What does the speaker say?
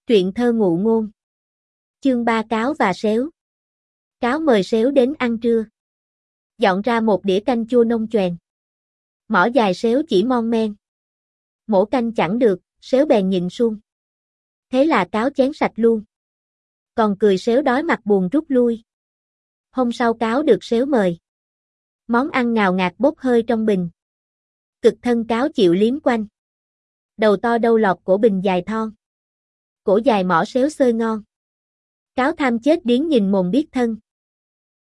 Truyện thơ ngụ ngôn. Chương 3 cáo và sếu. Cáo mời sếu đến ăn trưa. Dọn ra một đĩa canh chua nông choèn. Mỏ dài sếu chỉ mon men. Mổ canh chẳng được, sếu bèn nhìn suông. Thế là cáo chén sạch luôn. Còn cười sếu đói mặt buồn rút lui. Hôm sau cáo được sếu mời. Món ăn ngào ngạt bốc hơi trong bình. Cực thân cáo chịu liếm quanh. Đầu to đâu lọt cổ bình dài thon. Cổ dài mỏ sếu xơi ngon. Cáo tham chết điếng nhìn mồm biết thân.